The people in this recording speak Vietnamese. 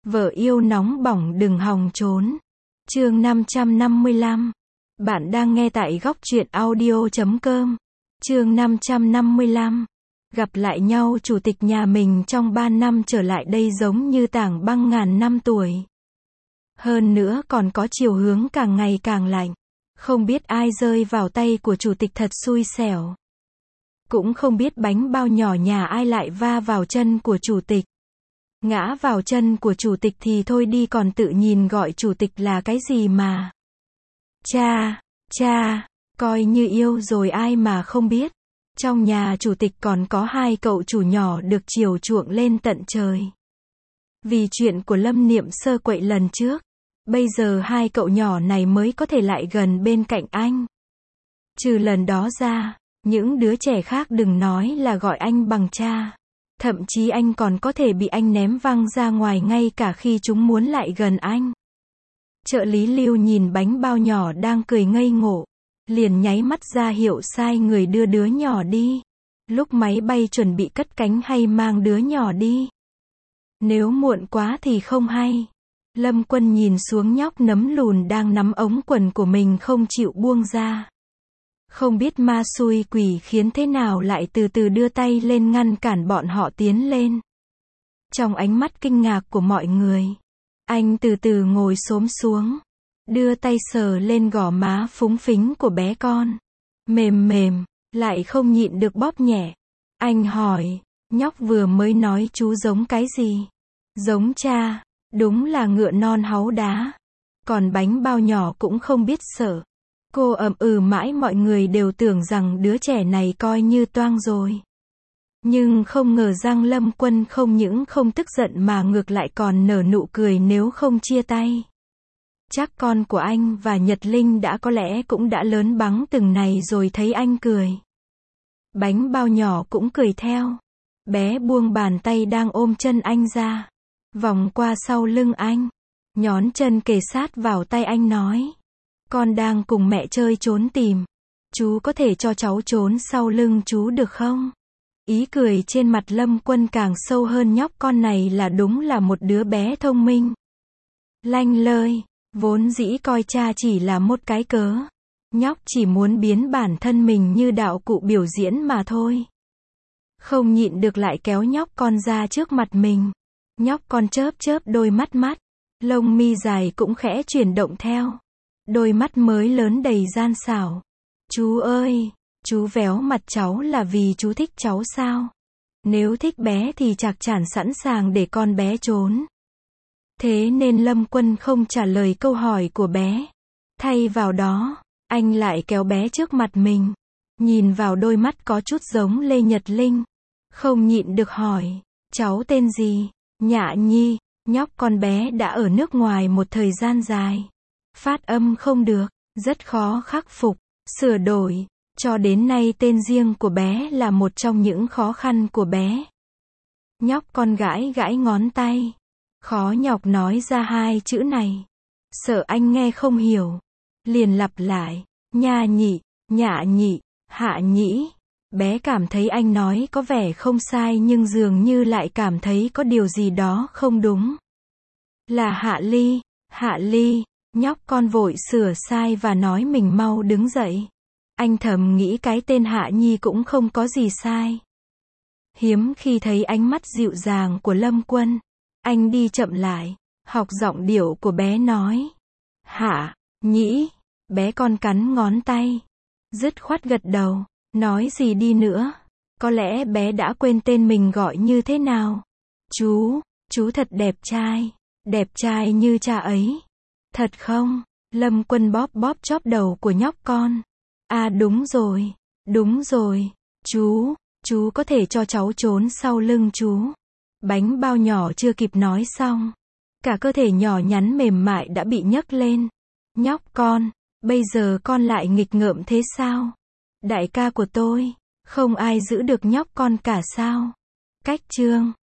Vợ yêu nóng bỏng đừng hòng trốn. Chương 555. Bạn đang nghe tại góc truyện audio.com. Chương 555. Gặp lại nhau chủ tịch nhà mình trong 3 năm trở lại đây giống như tảng băng ngàn năm tuổi. Hơn nữa còn có chiều hướng càng ngày càng lạnh. Không biết ai rơi vào tay của chủ tịch thật xui xẻo. Cũng không biết bánh bao nhỏ nhà ai lại va vào chân của chủ tịch. Ngã vào chân của chủ tịch thì thôi đi, còn tự nhìn gọi chủ tịch là cái gì mà. Cha, coi như yêu rồi ai mà không biết. Trong nhà chủ tịch còn có 2 cậu chủ nhỏ được chiều chuộng lên tận trời. Vì chuyện của Lâm Niệm Sơ quậy lần trước, bây giờ 2 cậu nhỏ này mới có thể lại gần bên cạnh anh. Trừ lần đó ra, những đứa trẻ khác đừng nói là gọi anh bằng cha. Thậm chí anh còn có thể bị anh ném văng ra ngoài ngay cả khi chúng muốn lại gần anh. Trợ lý Lưu nhìn bánh bao nhỏ đang cười ngây ngộ, liền nháy mắt ra hiệu sai người đưa đứa nhỏ đi. Lúc máy bay chuẩn bị cất cánh hay mang đứa nhỏ đi. Nếu muộn quá thì không hay. Lâm Quân nhìn xuống nhóc nấm lùn đang nắm ống quần của mình không chịu buông ra. Không biết ma xui quỷ khiến thế nào lại từ từ đưa tay lên ngăn cản bọn họ tiến lên. Trong ánh mắt kinh ngạc của mọi người, anh từ từ ngồi xổm xuống, đưa tay sờ lên gò má phúng phính của bé con. Mềm mềm, lại không nhịn được bóp nhẹ. Anh hỏi, nhóc vừa mới nói chú giống cái gì? Giống cha, đúng là ngựa non háu đá. Còn bánh bao nhỏ cũng không biết sợ. Cô ậm ừ mãi, mọi người đều tưởng rằng đứa trẻ này coi như toang rồi. Nhưng không ngờ rằng Lâm Quân không những không tức giận mà ngược lại còn nở nụ cười nếu không chia tay. Chắc con của anh và Nhật Linh có lẽ cũng đã lớn bắn từng này rồi thấy anh cười. Bánh bao nhỏ cũng cười theo. Bé buông bàn tay đang ôm chân anh ra, vòng qua sau lưng anh, nhón chân kề sát vào tay anh nói. Con đang cùng mẹ chơi trốn tìm. Chú có thể cho cháu trốn sau lưng chú được không? Ý cười trên mặt Lâm Quân càng sâu hơn, nhóc con này đúng là một đứa bé thông minh. Lanh lợi, vốn dĩ coi cha chỉ là một cái cớ. Nhóc chỉ muốn biến bản thân mình như đạo cụ biểu diễn mà thôi. Không nhịn được lại kéo nhóc con ra trước mặt mình. Nhóc con chớp chớp đôi mắt, lông mi dài cũng khẽ chuyển động theo. Đôi mắt mới lớn đầy gian xảo. Chú ơi, chú véo mặt cháu là vì chú thích cháu sao? Nếu thích bé thì chắc chắn sẵn sàng để con bé trốn. Thế nên Lâm Quân không trả lời câu hỏi của bé. Thay vào đó, anh lại kéo bé trước mặt mình. Nhìn vào đôi mắt có chút giống Lê Nhật Linh. Không nhịn được hỏi, cháu tên gì? Nhạ Nhi. Nhóc con bé đã ở nước ngoài một thời gian dài. Phát âm không được, rất khó khắc phục, sửa đổi. Cho đến nay tên riêng của bé là một trong những khó khăn của bé. Nhóc con gãi gãi ngón tay, khó nhọc nói ra 2 chữ này. Sợ anh nghe không hiểu, liền lặp lại, nha nhị, nhạ nhị, hạ nhĩ. Bé cảm thấy anh nói có vẻ không sai nhưng dường như lại cảm thấy có điều gì đó không đúng. Là Hạ Ly. Nhóc con vội sửa sai và nói mình mau đứng dậy. Anh thầm nghĩ cái tên Hạ Nhi cũng không có gì sai. Hiếm khi thấy ánh mắt dịu dàng của Lâm Quân. Anh đi chậm lại, học giọng điệu của bé nói. Hạ Nhĩ. Bé con cắn ngón tay, dứt khoát gật đầu. Nói gì đi nữa, có lẽ bé đã quên tên mình gọi như thế nào. Chú thật đẹp trai như cha ấy. Thật không? Lâm Quân bóp bóp chóp đầu của nhóc con. À đúng rồi, chú có thể cho cháu trốn sau lưng chú. Bánh bao nhỏ chưa kịp nói xong, cả cơ thể nhỏ nhắn mềm mại đã bị nhấc lên. Nhóc con, bây giờ con lại nghịch ngợm thế sao? Đại ca của tôi, không ai giữ được nhóc con cả sao? Cách chương